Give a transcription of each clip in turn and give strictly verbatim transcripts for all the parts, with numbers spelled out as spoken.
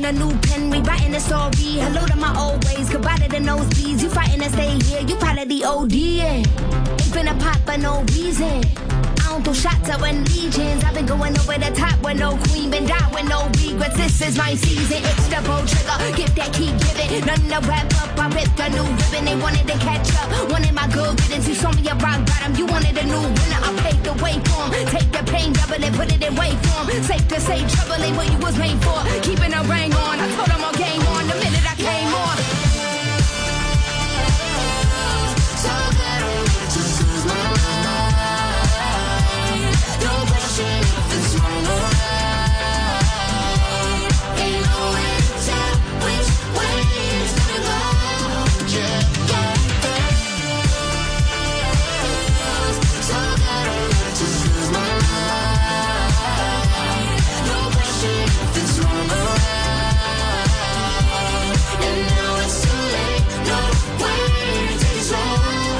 a new pen, rewriting the story. Hello to my old ways, goodbye to the nosebleeds. You fighting to stay here, you part of the O D. Ain't finna pop for no reason. I don't throw shots, I run legions. I've been going over the top with no queen, been down with no regrets. This is my season, it's the bow trigger. Get that, keep giving. Nothing to wrap up, I ripped a new ribbon. They wanted to catch up, wanted my good riddance. You saw me a rock bottom, you wanted a new winner. I paved the way for 'em. Take the pain, double it, put it in wait form. Safe to say, trouble ain't what you was made for. Keeping a ring on, I told them all game on the minute I came on. So that I would just lose my mind. No question if it's wrong or right. Ain't no way to tell which way it's gonna go. Yeah, yeah. So that I would just lose my mind. No question if it's wrong or right. And now it's too late. No way to take it slow.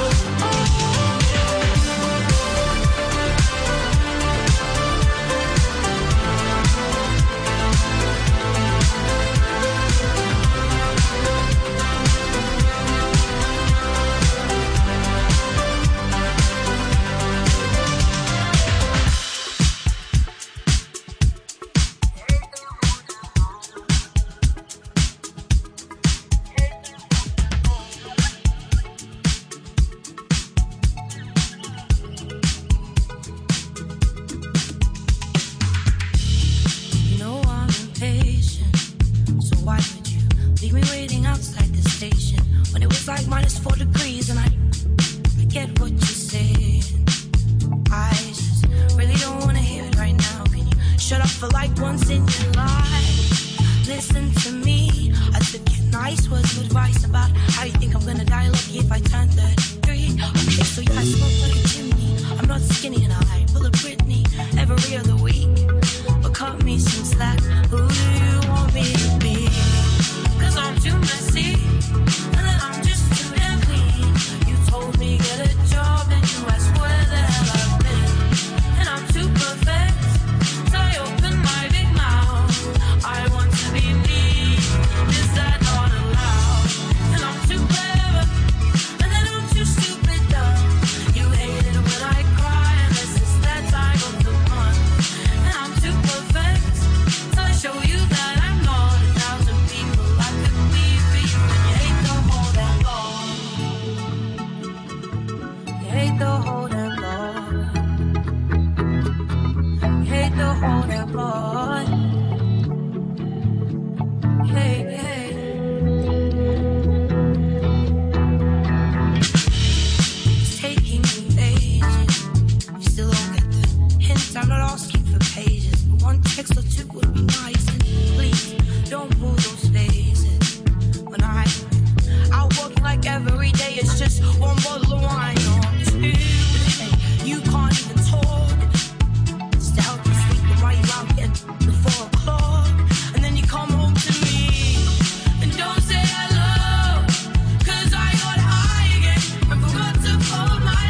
You know I'm impatient, so why would you leave me waiting outside the station when it was like minus four degrees and I, I get what you're saying. I just really don't wanna hear it right now. Can you shut up for like once in your life? Listen to me, I took your nice words of advice about how you think I'm gonna die lucky if I turn thirty-three. Okay, so yeah, I smoke like a chimney. I'm not skinny and I pull a Britney every other week. But cut me some slack, who do you want me to be? Cause I'm too messy, and then I'm just too damn clean. You told me get a job and you asked where the hell I've been. And I'm too perfect, so I open my big mouth. I want to be me, is that not allowed? And I'm too clever, and then I'm too stupid dumb. You hate it when I cry, and this is that time of the month. And I'm too perfect, so I show you that I'm not a thousand people I could be for you. And you hate the whole damn long. You hate the whole damn long. You hate the whole damn long. Hey, hey. It's taking me ages. You still don't get the hint. I'm not asking for pages, but one text or two would be nice. And please don't pull those faces. When I out working like every day, it's just one bottle of wine or two. And you can't even talk. Stay out to sleep and write you out at the four o'clock. And then you come home to me and don't say hello. Cause I got high again and forgot to fold my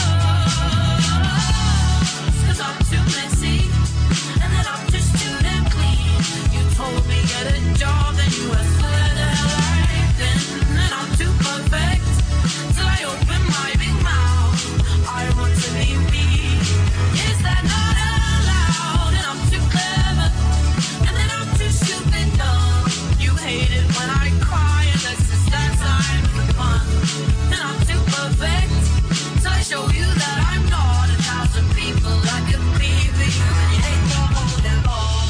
clothes. Cause I'm too messy and then I'm just too damn clean. You told me get a job and you asked where the hell I've been. And I'm too perfect, so I open my big mouth. I want to be me, is that not allowed? And I'm too clever, and then I'm too stupid dumb. You hate it when I cry, and that's just that time of the month. And I'm too perfect, so I show you that I'm not a thousand people I could be for you. And you hate the whole damn long.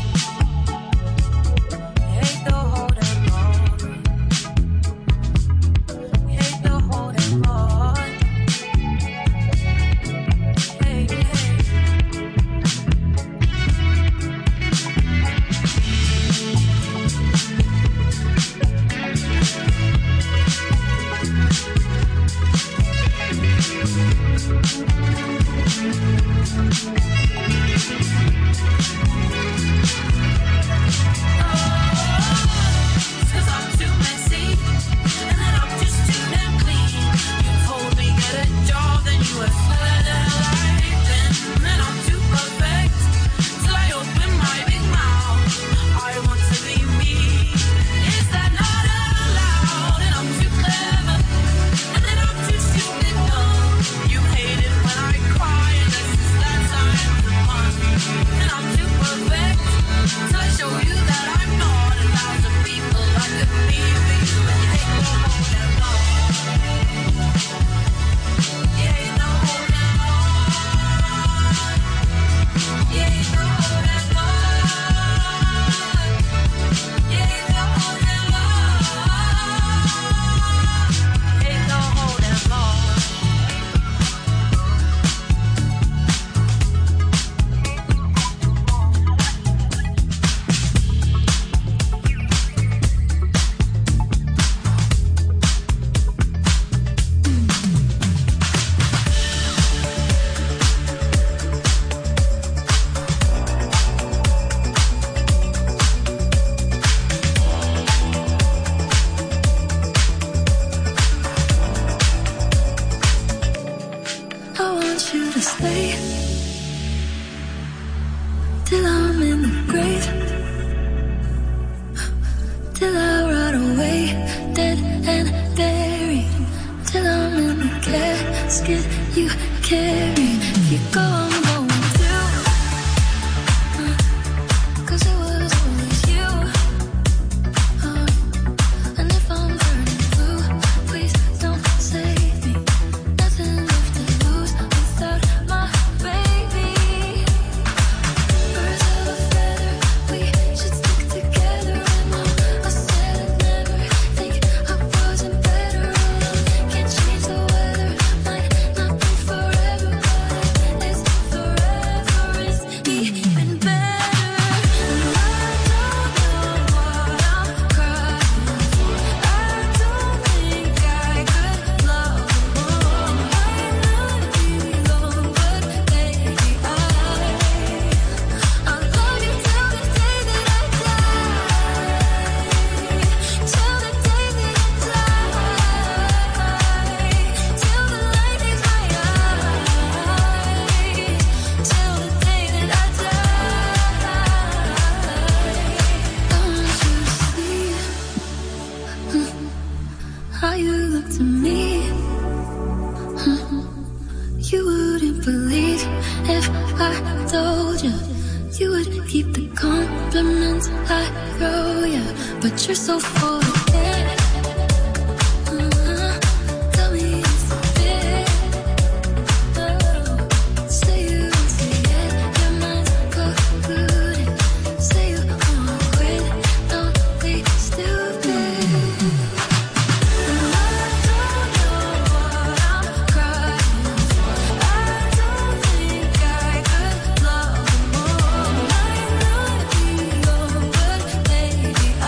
You hate the whole damn long. You hate the whole damn long. Hey, hey. Cause I'm too messy, and then I'm just too damn clean. You told me get a job, then you asked where the hell I've been. And I'm too perfect, so I open my big mouth. I want to be me, you to stay till I'm in the grave, till I rot away, dead and buried, till I'm in the casket you carry. If you go, I'm going too, uh, 'cause it was always you, uh, and if I'm burning blue, please don't save me. Nothing left to lose without my baby. Birds of a feather, we should stick together. And Mom, I said I'd never think I wasn't better alone. Can't change the weather, might not be forever, but it's forever is even better. And I don't know what I'm crying for. I don't think I could love more. Might not be long, but baby, I I'll love you till the day that I die, till the day that I die, till the light leaves my eyes, till the day that I die. I want you to see how you look to me. You wouldn't believe if I told you. You would keep the compliments I throw you, but you're so full of it. Uh-huh. Tell me it's a bit. Oh. Say you won't say it, your mind's polluted. Say you wanna quit, don't be stupid. And I don't know what I'm crying for. I don't think I could love more. Might not be long, but baby, I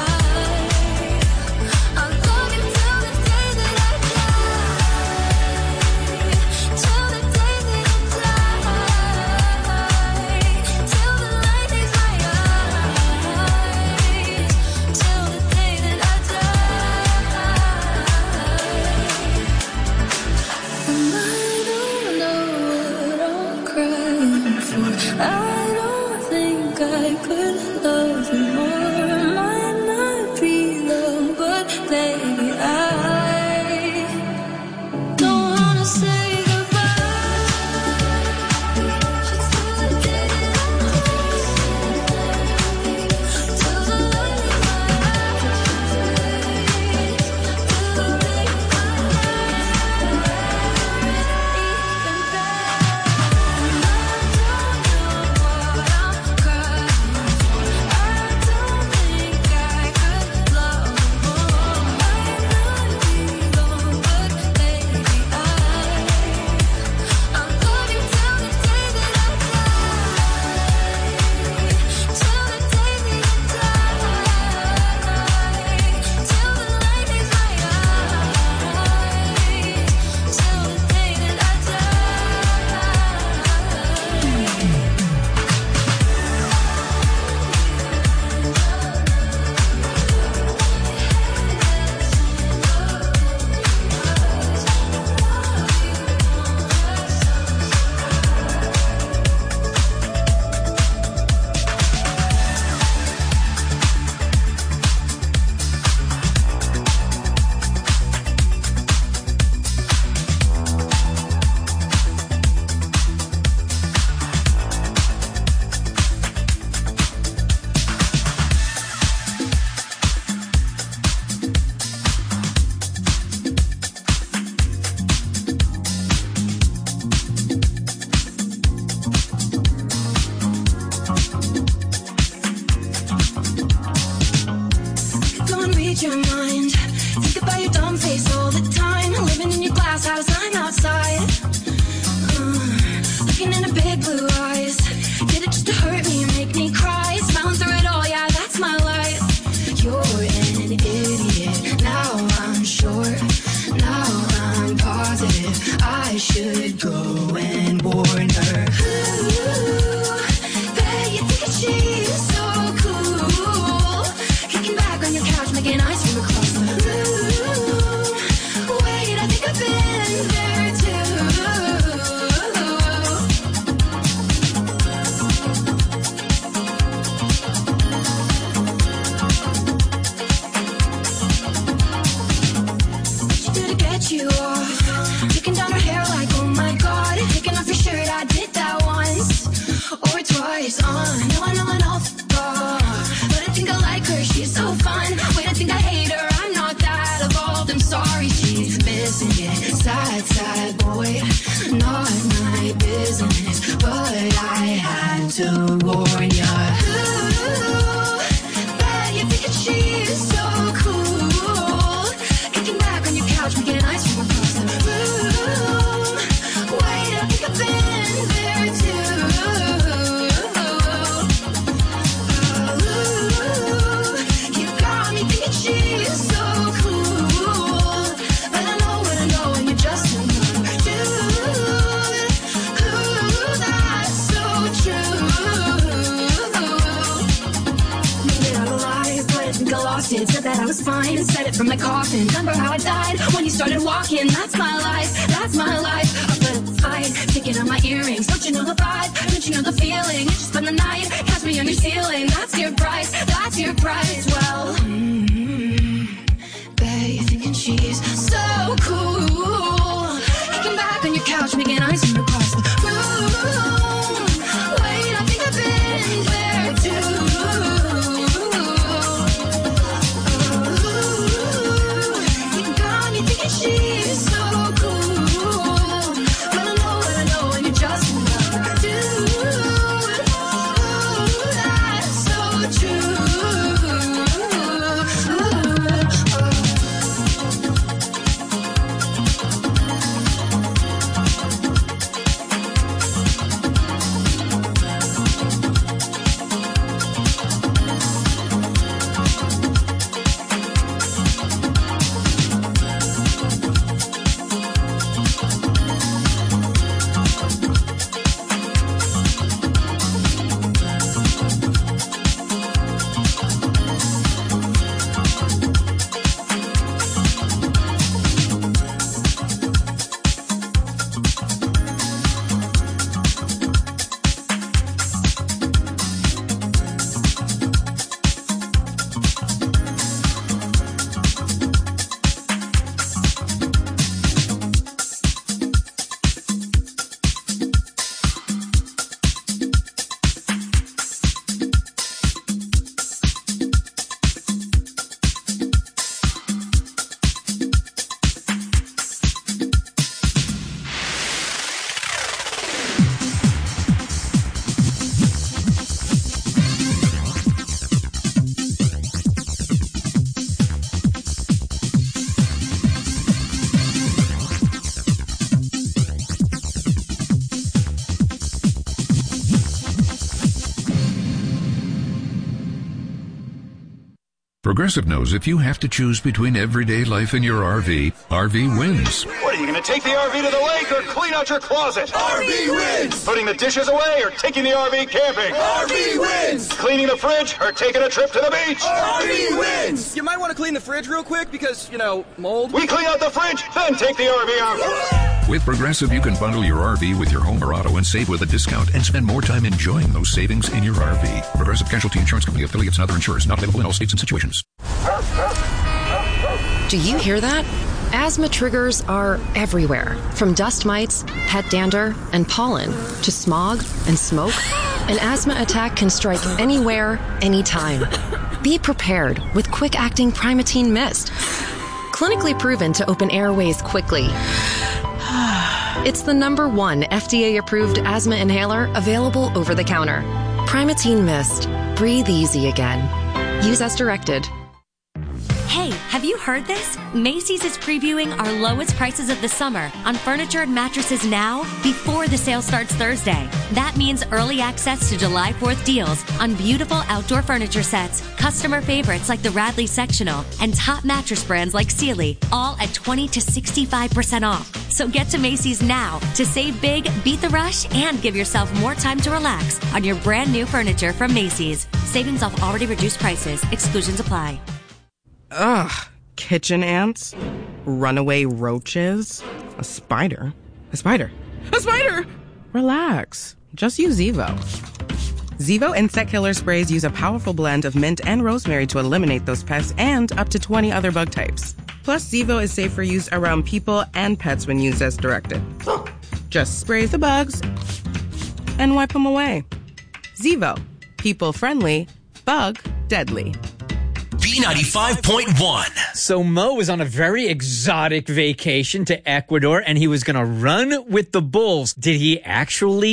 I'll love you till the day that I die, till the day that I die, till the light leaves my eyes, till the day that I die. And I don't know what I'm crying for. I don't think I could love you more. Might not be long, but baby, I don't wanna say goodbye. Just till the day that I die, till the light leaves my eyes, till the day I Don't read your mind. Think about your dumb face all the time. Living in your glass house, I'm outside. Uh, looking into big blue eyes. Did it just to hurt me, make me cry. Smiling through it all, yeah, that's my life. You're an idiot. Now I'm sure. Now I'm positive. I should go and warn her. Ooh, bet you think she's so cool. Kicking back on your couch, making ice cream across the room. Wait, I think I've been there too. always on. No, I know, I know. Oh, but I think I like her, she's so fun. Wait, I think I hate her, I'm not that evolved. I'm sorry, she's missing it. Sad, sad boy, not my business. But I had to warn ya. Ooh, bet you're thinking she's so cool. Kicking back on your couch, making ice from across the room. Wait, I think I've been there too. Ooh, you got me thinking she's so cool. But I know what I know, and you're just another dude. Ooh, that's so true. Maybe I'm alive, but I think I lost it. Said that I was fine and said it from my coffin. Remember how I died when you started walking? That's my life, that's my life. Up at the fight, picking up my earrings. Don't you know the vibe? Don't you know the feeling? You just spend the night, catch me on your ceiling. That's your price, that's your price. Well, mm-hmm. Bet you're thinking she's so cool. Kicking back on your couch, making ice from across the room. Wait, I think I've been there too. She's so cool, but I know what I know, and you're just another dude. Ooh, that's so true. Progressive knows if you have to choose between everyday life and your R V, R V wins. What, are you going to take the R V to the lake or clean out your closet? R V wins! Putting the dishes away or taking the R V camping? R V wins! Cleaning the fridge or taking a trip to the beach? R V wins! You might want to clean the fridge real quick because, you know, mold. We clean out the fridge, then take the R V out. With Progressive, you can bundle your R V with your home or auto and save with a discount and spend more time enjoying those savings in your R V. Progressive Casualty Insurance Company, affiliates, and other insurers not available in all states and situations. Do you hear that? Asthma triggers are everywhere, from dust mites, pet dander, and pollen, to smog and smoke. An asthma attack can strike anywhere, anytime. Be prepared with quick-acting Primatene Mist. Clinically proven to open airways quickly. It's the number one F D A-approved asthma inhaler available over the counter. Primatene Mist. Breathe easy again. Use as directed. Hey, have you heard this? Macy's is previewing our lowest prices of the summer on furniture and mattresses now before the sale starts Thursday. That means early access to July fourth deals on beautiful outdoor furniture sets, customer favorites like the Radley Sectional, and top mattress brands like Sealy, all at twenty to sixty-five percent off. So get to Macy's now to save big, beat the rush, and give yourself more time to relax on your brand new furniture from Macy's. Savings off already reduced prices. Exclusions apply. Ugh, kitchen ants, runaway roaches, a spider, a spider, a spider! Relax, just use Zevo. Zevo insect killer sprays use a powerful blend of mint and rosemary to eliminate those pests and up to twenty other bug types. Plus, Zevo is safe for use around people and pets when used as directed. Just spray the bugs and wipe them away. Zevo. People friendly, bug deadly. B ninety-five point one. So Mo was on a very exotic vacation to Ecuador, and he was going to run with the bulls. Did he actually